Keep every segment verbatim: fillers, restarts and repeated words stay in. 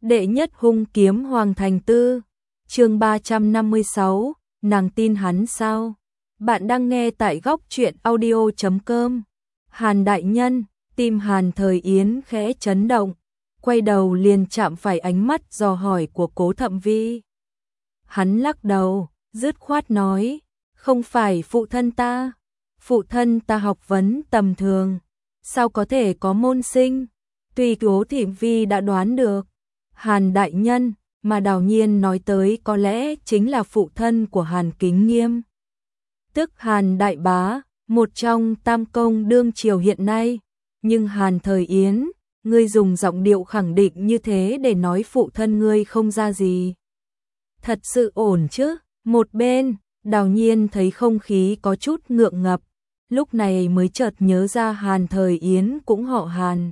Đệ nhất hung kiếm Hoàng Thành Tư, chương ba trăm năm mươi sáu, nàng tin hắn sao? Bạn đang nghe tại góc truyện audio chấm com. Hàn đại nhân, tim Hàn Thời Yến khẽ chấn động, quay đầu liền chạm phải ánh mắt dò hỏi của Cố Thậm Vi. Hắn lắc đầu, dứt khoát nói, không phải phụ thân ta, phụ thân ta học vấn tầm thường, sao có thể có môn sinh? Tuy Cố Thậm Vi đã đoán được, Hàn đại nhân mà Đào Nhiên nói tới có lẽ chính là phụ thân của Hàn Kính Nghiêm, tức Hàn đại bá, một trong tam công đương triều hiện nay. Nhưng Hàn Thời Yến, ngươi dùng giọng điệu khẳng định như thế để nói phụ thân ngươi không ra gì. Thật sự ổn chứ? Một bên, Đào Nhiên thấy không khí có chút ngượng ngập, lúc này mới chợt nhớ ra Hàn Thời Yến cũng họ Hàn.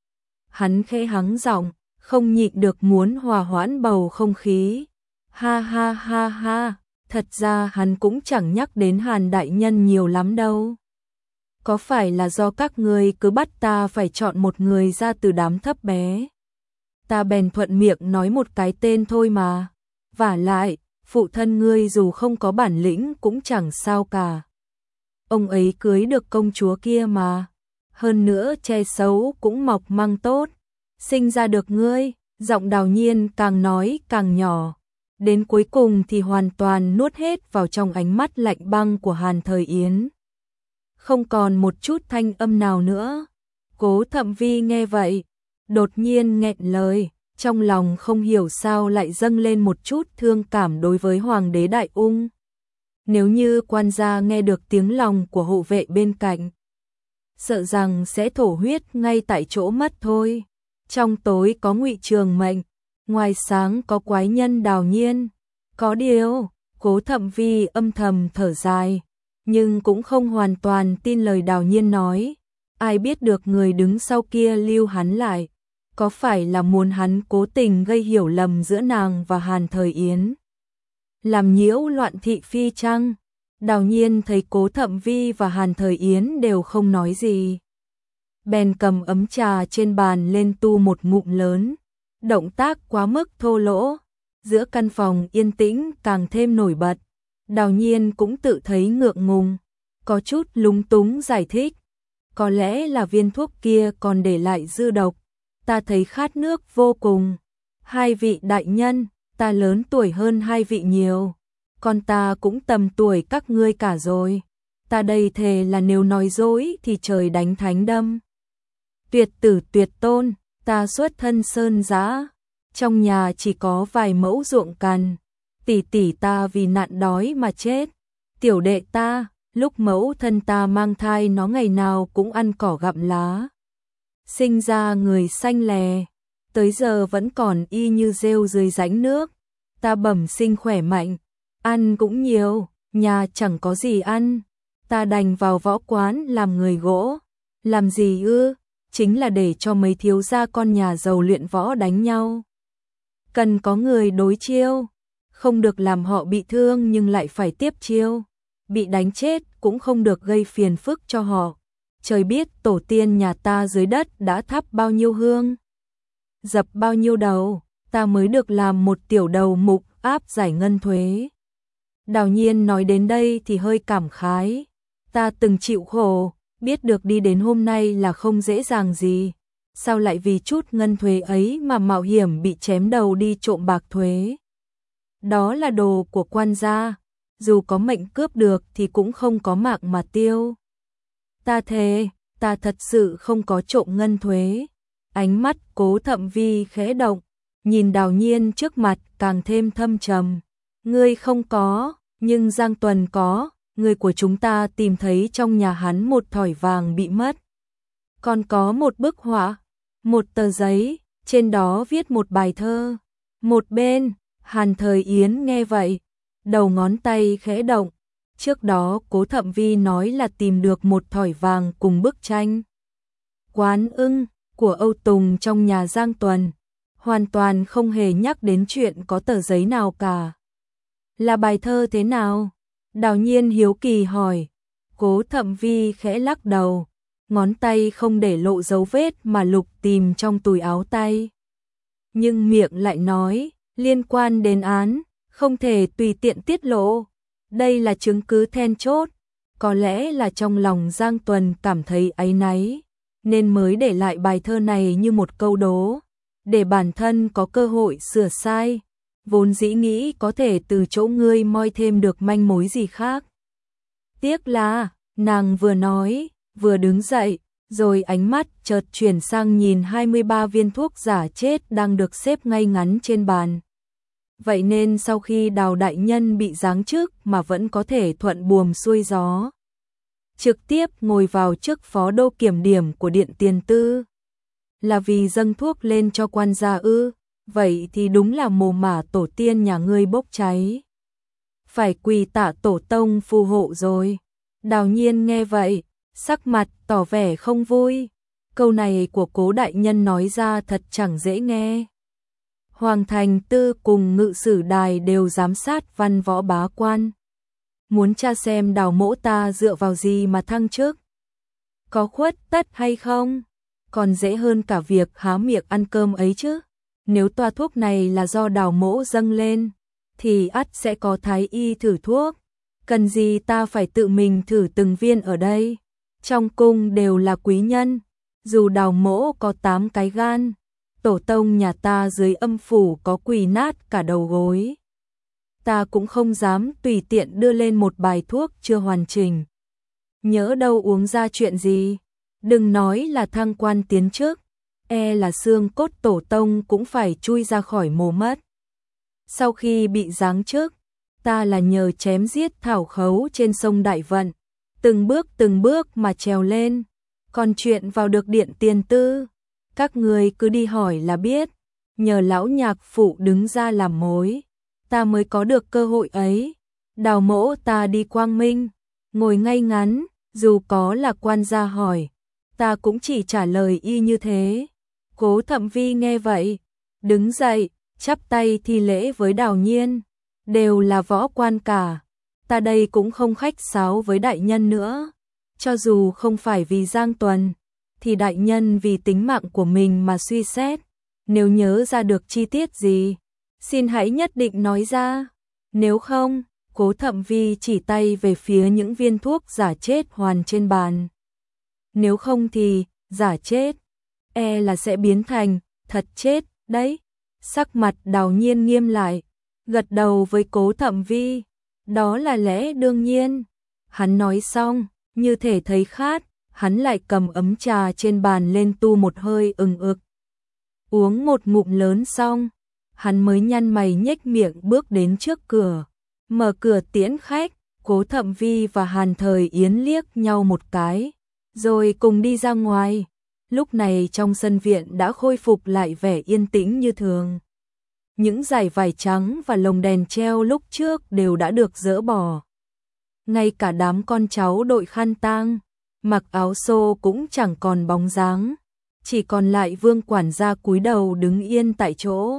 Hắn khẽ hắng giọng, không nhịn được muốn hòa hoãn bầu không khí. Ha ha ha ha, thật ra hắn cũng chẳng nhắc đến Hàn đại nhân nhiều lắm đâu. Có phải là do các ngươi cứ bắt ta phải chọn một người ra từ đám thấp bé? Ta bèn thuận miệng nói một cái tên thôi mà. Vả lại, phụ thân ngươi dù không có bản lĩnh cũng chẳng sao cả. Ông ấy cưới được công chúa kia mà. Hơn nữa che xấu cũng mọc măng tốt. Sinh ra được ngươi, giọng Đào Nhiên càng nói càng nhỏ. Đến cuối cùng thì hoàn toàn nuốt hết vào trong ánh mắt lạnh băng của Hàn Thời Yến. Không còn một chút thanh âm nào nữa. Cố Thậm Vi nghe vậy, đột nhiên nghẹn lời, trong lòng không hiểu sao lại dâng lên một chút thương cảm đối với Hoàng đế Đại Ung. Nếu như quan gia nghe được tiếng lòng của hộ vệ bên cạnh, sợ rằng sẽ thổ huyết ngay tại chỗ mất thôi. Trong tối có Ngụy Trường Mệnh, ngoài sáng có quái nhân Đào Nhiên. Có điều, Cố Thậm Vi âm thầm thở dài, nhưng cũng không hoàn toàn tin lời Đào Nhiên nói. Ai biết được người đứng sau kia lưu hắn lại, có phải là muốn hắn cố tình gây hiểu lầm giữa nàng và Hàn Thời Yến, làm nhiễu loạn thị phi chăng? Đào Nhiên thấy Cố Thậm Vi và Hàn Thời Yến đều không nói gì, bèn cầm ấm trà trên bàn lên tu một ngụm lớn, động tác quá mức thô lỗ, giữa căn phòng yên tĩnh càng thêm nổi bật. Đào Nhiên cũng tự thấy ngượng ngùng, có chút lúng túng giải thích, có lẽ là viên thuốc kia còn để lại dư độc, ta thấy khát nước vô cùng. Hai vị đại nhân, ta lớn tuổi hơn hai vị nhiều, con ta cũng tầm tuổi các ngươi cả rồi, ta đây thề là nếu nói dối thì trời đánh thánh đâm. Tuyệt tử tuyệt tôn, ta xuất thân sơn giã, trong nhà chỉ có vài mẫu ruộng cằn, tỷ tỷ ta vì nạn đói mà chết. Tiểu đệ ta, lúc mẫu thân ta mang thai nó ngày nào cũng ăn cỏ gặm lá, sinh ra người xanh lè, tới giờ vẫn còn y như rêu dưới rãnh nước. Ta bẩm sinh khỏe mạnh, ăn cũng nhiều, nhà chẳng có gì ăn, ta đành vào võ quán làm người gỗ. Làm gì ư? Chính là để cho mấy thiếu gia con nhà giàu luyện võ đánh nhau, cần có người đối chiêu, không được làm họ bị thương nhưng lại phải tiếp chiêu, bị đánh chết cũng không được gây phiền phức cho họ. Trời biết tổ tiên nhà ta dưới đất đã thắp bao nhiêu hương, dập bao nhiêu đầu, ta mới được làm một tiểu đầu mục áp giải ngân thuế. Đào Nhiên nói đến đây thì hơi cảm khái, ta từng chịu khổ, biết được đi đến hôm nay là không dễ dàng gì, sao lại vì chút ngân thuế ấy mà mạo hiểm bị chém đầu đi trộm bạc thuế. Đó là đồ của quan gia, dù có mệnh cướp được thì cũng không có mạng mà tiêu. Ta thề, ta thật sự không có trộm ngân thuế. Ánh mắt Cố Thậm Vi khẽ động, nhìn Đào Nhiên trước mặt càng thêm thâm trầm. Ngươi không có, nhưng Giang Tuần có, người của chúng ta tìm thấy trong nhà hắn một thỏi vàng bị mất. Còn có một bức họa, một tờ giấy, trên đó viết một bài thơ. Một bên, Hàn Thời Yến nghe vậy, đầu ngón tay khẽ động. Trước đó Cố Thậm Vi nói là tìm được một thỏi vàng cùng bức tranh Quán Ưng của Âu Tùng trong nhà Giang Tuần, hoàn toàn không hề nhắc đến chuyện có tờ giấy nào cả. Là bài thơ thế nào? Đào Nhiên hiếu kỳ hỏi. Cố Thậm Vi khẽ lắc đầu, ngón tay không để lộ dấu vết mà lục tìm trong túi áo tay. nhưng miệng lại nói, liên quan đến án, không thể tùy tiện tiết lộ. Đây là chứng cứ then chốt. Có lẽ là trong lòng Giang Tuần cảm thấy áy náy, nên mới để lại bài thơ này như một câu đố, để bản thân có cơ hội sửa sai. Vốn dĩ nghĩ có thể từ chỗ ngươi moi thêm được manh mối gì khác. Tiếc là, nàng vừa nói, vừa đứng dậy, rồi ánh mắt chợt chuyển sang nhìn hai mươi ba viên thuốc giả chết đang được xếp ngay ngắn trên bàn. Vậy nên sau khi Đào đại nhân bị giáng chức mà vẫn có thể thuận buồm xuôi gió, trực tiếp ngồi vào chức phó đô kiểm điểm của Điện Tiền Tư, là vì dâng thuốc lên cho quan gia ư? Vậy thì đúng là mồ mả tổ tiên nhà ngươi bốc cháy, phải quỳ tạ tổ tông phù hộ rồi. Đào Nhiên nghe vậy, sắc mặt tỏ vẻ không vui. Câu này của Cố đại nhân nói ra thật chẳng dễ nghe. Hoàng Thành Tư cùng Ngự Sử Đài đều giám sát văn võ bá quan, muốn tra xem Đào mỗ ta dựa vào gì mà thăng chức, có khuất tất hay không, còn dễ hơn cả việc há miệng ăn cơm ấy chứ. Nếu toa thuốc này là do Đào mỗ dâng lên, thì ắt sẽ có thái y thử thuốc. Cần gì ta phải tự mình thử từng viên ở đây? Trong cung đều là quý nhân, dù Đào mỗ có tám cái gan, tổ tông nhà ta dưới âm phủ có quỳ nát cả đầu gối, ta cũng không dám tùy tiện đưa lên một bài thuốc chưa hoàn chỉnh. Nhỡ đâu uống ra chuyện gì, đừng nói là thăng quan tiến chức, e là xương cốt tổ tông cũng phải chui ra khỏi mồ mất. Sau khi bị giáng chức, ta là nhờ chém giết thảo khấu trên sông Đại Vận, từng bước từng bước mà trèo lên, còn chuyện vào được Điện Tiền Tư, các người cứ đi hỏi là biết, nhờ lão nhạc phụ đứng ra làm mối, ta mới có được cơ hội ấy. Đào mỗ ta đi quang minh, ngồi ngay ngắn, dù có là quan gia hỏi, ta cũng chỉ trả lời y như thế. Cố Thẩm Vi nghe vậy, đứng dậy, chắp tay thi lễ với Đào Nhiên, đều là võ quan cả, ta đây cũng không khách sáo với đại nhân nữa, cho dù không phải vì Giang Tuần, thì đại nhân vì tính mạng của mình mà suy xét, nếu nhớ ra được chi tiết gì, xin hãy nhất định nói ra, nếu không, Cố Thẩm Vi chỉ tay về phía những viên thuốc giả chết hoàn trên bàn. Nếu không thì, giả chết, e là sẽ biến thành, thật chết, đấy. Sắc mặt Đào Nhiên nghiêm lại, gật đầu với Cố Thẩm Vi, đó là lẽ đương nhiên. Hắn nói xong, như thể thấy khát, hắn lại cầm ấm trà trên bàn lên tu một hơi ừng ực. Uống một ngụm lớn xong, hắn mới nhăn mày nhếch miệng bước đến trước cửa, mở cửa tiễn khách. Cố Thẩm Vi và Hàn Thời Yến liếc nhau một cái, rồi cùng đi ra ngoài. Lúc này trong sân viện đã khôi phục lại vẻ yên tĩnh như thường. Những dải vải trắng và lồng đèn treo lúc trước đều đã được dỡ bỏ. Ngay cả đám con cháu đội khăn tang, mặc áo xô cũng chẳng còn bóng dáng, chỉ còn lại Vương quản gia cúi đầu đứng yên tại chỗ.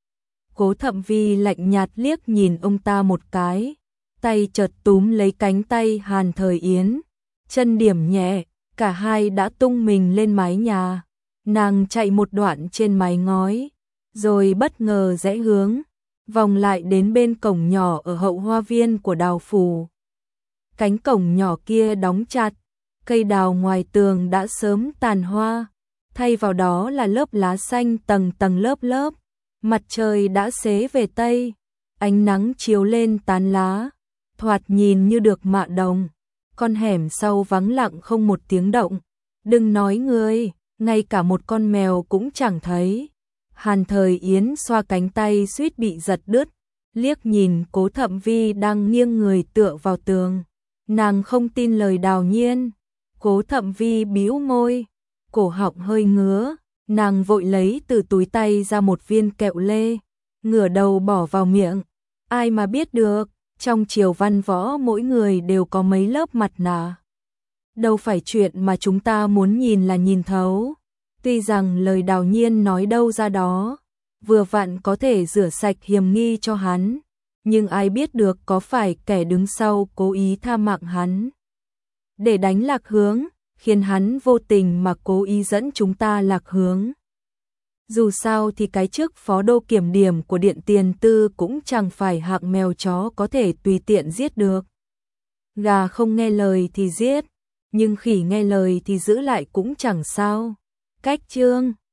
Cố Thẩm Vi lạnh nhạt liếc nhìn ông ta một cái, tay chợt túm lấy cánh tay Hàn Thời Yến, chân điểm nhẹ, cả hai đã tung mình lên mái nhà. Nàng chạy một đoạn trên mái ngói, rồi bất ngờ rẽ hướng, vòng lại đến bên cổng nhỏ ở hậu hoa viên của Đào phủ. Cánh cổng nhỏ kia đóng chặt, cây đào ngoài tường đã sớm tàn hoa, thay vào đó là lớp lá xanh tầng tầng lớp lớp. Mặt trời đã xế về tây, ánh nắng chiếu lên tán lá, thoạt nhìn như được mạ đồng. Con hẻm sau vắng lặng không một tiếng động, đừng nói người, ngay cả một con mèo cũng chẳng thấy. Hàn Thời Yến xoa cánh tay suýt bị giật đứt, liếc nhìn Cố Thẩm Vi đang nghiêng người tựa vào tường. Nàng không tin lời Đào Nhiên. Cố Thẩm Vi bĩu môi, cổ họng hơi ngứa, nàng vội lấy từ túi tay ra một viên kẹo lê, ngửa đầu bỏ vào miệng. Ai mà biết được, trong triều văn võ mỗi người đều có mấy lớp mặt nạ. Đâu phải chuyện mà chúng ta muốn nhìn là nhìn thấu. Tuy rằng lời Đào Nhiên nói đâu ra đó, vừa vặn có thể rửa sạch hiểm nghi cho hắn, nhưng ai biết được có phải kẻ đứng sau cố ý tha mạng hắn, để đánh lạc hướng, khiến hắn vô tình mà cố ý dẫn chúng ta lạc hướng. Dù sao thì cái chức phó đô kiểm điểm của Điện Tiền Tư cũng chẳng phải hạng mèo chó có thể tùy tiện giết được. Gà không nghe lời thì giết, nhưng khỉ nghe lời thì giữ lại cũng chẳng sao. Cách chương